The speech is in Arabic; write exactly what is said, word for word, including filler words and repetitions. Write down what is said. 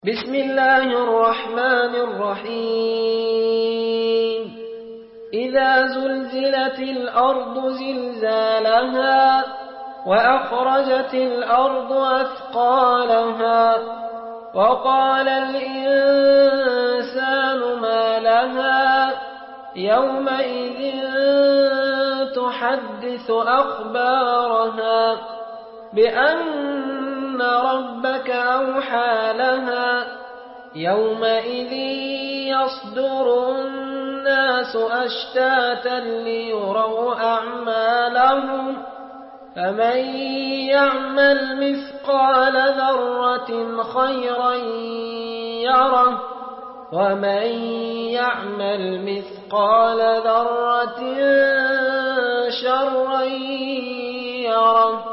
بسم الله الرحمن الرحيم إذا زلزلت الأرض زلزالها وأخرجت الأرض أثقالها وقال الإنسان ما لها يومئذ تحدث أخبارها بأن ربك أوحى لها يومئذ يصدر الناس أشتاتا ليروا أعمالهم فمن يعمل مثقال ذرة خيرا يره ومن يعمل مثقال ذرة شرا يره